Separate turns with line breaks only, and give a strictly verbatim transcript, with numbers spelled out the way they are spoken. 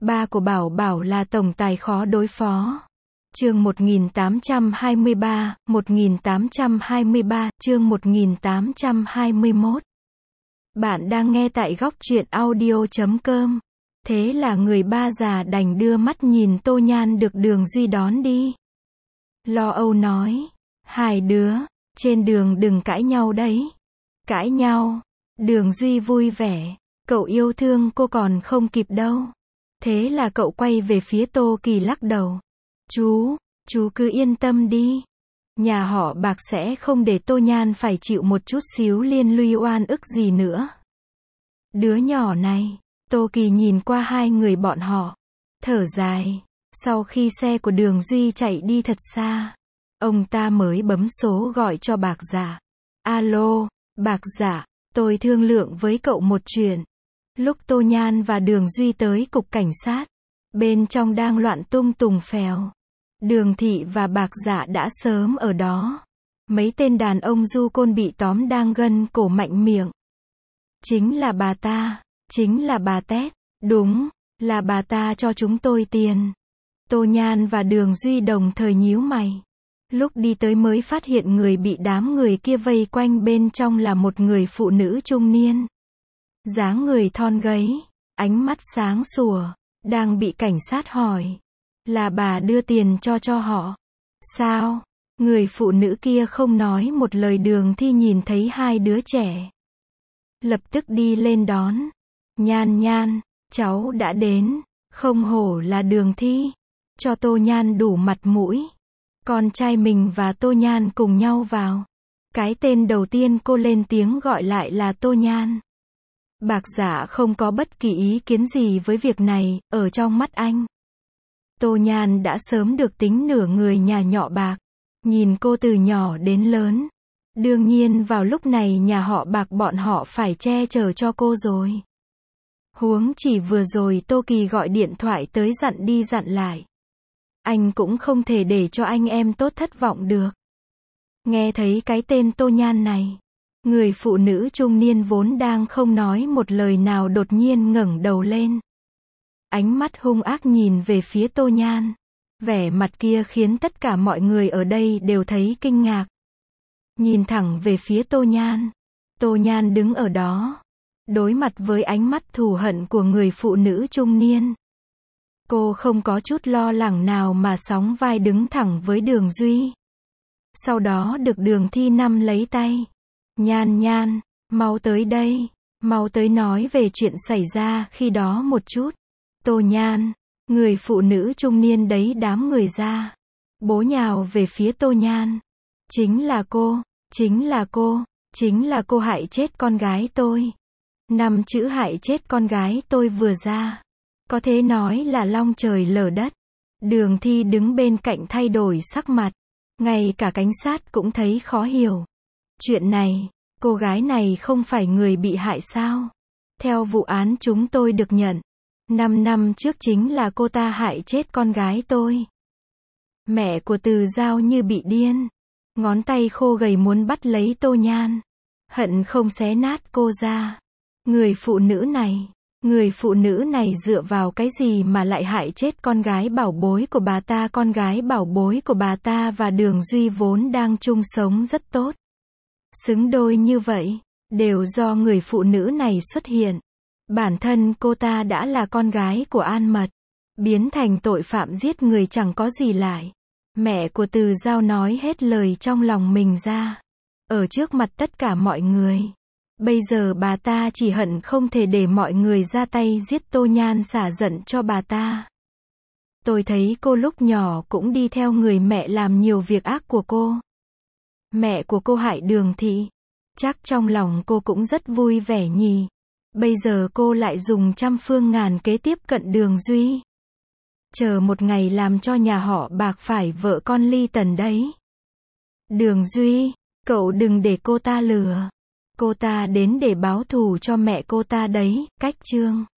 Ba của Bảo Bảo là tổng tài khó đối phó. Chương một nghìn tám trăm hai mươi ba, một nghìn tám trăm hai mươi ba, chương một nghìn tám trăm hai mươi mốt. Bạn đang nghe tại góc truyện audio chấm com. Thế là người ba già đành đưa mắt nhìn Tô Nhan được Đường Duy đón đi. Lo âu nói, hai đứa, trên đường đừng cãi nhau đấy. Cãi nhau? Đường Duy vui vẻ, cậu yêu thương cô còn không kịp đâu. Thế là cậu quay về phía Tô Kỳ lắc đầu. Chú, chú cứ yên tâm đi. Nhà họ Bạc sẽ không để Tô Nhan phải chịu một chút xíu liên lụy oan ức gì nữa. Đứa nhỏ này, Tô Kỳ nhìn qua hai người bọn họ, thở dài. Sau khi xe của Đường Duy chạy đi thật xa, ông ta mới bấm số gọi cho Bạc Dạ. Alo, Bạc Dạ, tôi thương lượng với cậu một chuyện. Lúc Tô Nhan và Đường Duy tới cục cảnh sát, bên trong đang loạn tung tùng phèo. Đường Thị và Bạc Dạ đã sớm ở đó. Mấy tên đàn ông du côn bị tóm đang gân cổ mạnh miệng. Chính là bà ta, chính là bà Tét, đúng, là bà ta cho chúng tôi tiền. Tô Nhan và Đường Duy đồng thời nhíu mày. Lúc đi tới mới phát hiện người bị đám người kia vây quanh bên trong là một người phụ nữ trung niên. Dáng người thon gầy, ánh mắt sáng sủa, đang bị cảnh sát hỏi. Là bà đưa tiền cho cho họ. Sao? Người phụ nữ kia không nói một lời. Đường Thi nhìn thấy hai đứa trẻ, lập tức đi lên đón. Nhan Nhan, cháu đã đến, không hổ là Đường Thi. Cho Tô Nhan đủ mặt mũi. Con trai mình và Tô Nhan cùng nhau vào. Cái tên đầu tiên cô lên tiếng gọi lại là Tô Nhan. Bạc Dạ không có bất kỳ ý kiến gì với việc này, ở trong mắt anh. Tô Nhan đã sớm được tính nửa người nhà nhỏ Bạc. Nhìn cô từ nhỏ đến lớn. Đương nhiên vào lúc này nhà họ Bạc bọn họ phải che chở cho cô rồi. Huống chỉ vừa rồi Tô Kỳ gọi điện thoại tới dặn đi dặn lại. Anh cũng không thể để cho anh em tốt thất vọng được. Nghe thấy cái tên Tô Nhan này, người phụ nữ trung niên vốn đang không nói một lời nào đột nhiên ngẩng đầu lên. Ánh mắt hung ác nhìn về phía Tô Nhan. Vẻ mặt kia khiến tất cả mọi người ở đây đều thấy kinh ngạc. Nhìn thẳng về phía Tô Nhan. Tô Nhan đứng ở đó, đối mặt với ánh mắt thù hận của người phụ nữ trung niên. Cô không có chút lo lắng nào mà sóng vai đứng thẳng với Đường Duy. Sau đó được Đường Thi nắm lấy tay. Nhan Nhan, mau tới đây, mau tới nói về chuyện xảy ra khi đó một chút. Tô Nhan, người phụ nữ trung niên đấy đám người ra. Bố nhào về phía Tô Nhan. Chính là cô, chính là cô, chính là cô hại chết con gái tôi. Năm chữ hại chết con gái tôi vừa ra, có thể nói là long trời lở đất. Đường Thi đứng bên cạnh thay đổi sắc mặt. Ngay cả cảnh sát cũng thấy khó hiểu. Chuyện này, cô gái này không phải người bị hại sao? Theo vụ án chúng tôi được nhận, năm năm trước chính là cô ta hại chết con gái tôi. Mẹ của Từ Giao như bị điên. Ngón tay khô gầy muốn bắt lấy Tô Nhan. Hận không xé nát cô ra. Người phụ nữ này, người phụ nữ này dựa vào cái gì mà lại hại chết con gái bảo bối của bà ta? Con gái bảo bối của bà ta và Đường Duy vốn đang chung sống rất tốt. Xứng đôi như vậy, đều do người phụ nữ này xuất hiện. Bản thân cô ta đã là con gái của An Mật, biến thành tội phạm giết người chẳng có gì lại. Mẹ của Từ Giao nói hết lời trong lòng mình ra, ở trước mặt tất cả mọi người. Bây giờ bà ta chỉ hận không thể để mọi người ra tay giết Tô Nhan xả giận cho bà ta. Tôi thấy cô lúc nhỏ cũng đi theo người mẹ làm nhiều việc ác của cô. Mẹ của cô hại Đường Thị, chắc trong lòng cô cũng rất vui vẻ nhỉ. Bây giờ cô lại dùng trăm phương ngàn kế tiếp cận Đường Duy. Chờ một ngày làm cho nhà họ Bạc phải vợ con ly tần đấy. Đường Duy, cậu đừng để cô ta lừa. Cô ta đến để báo thù cho mẹ cô ta đấy. Cách chương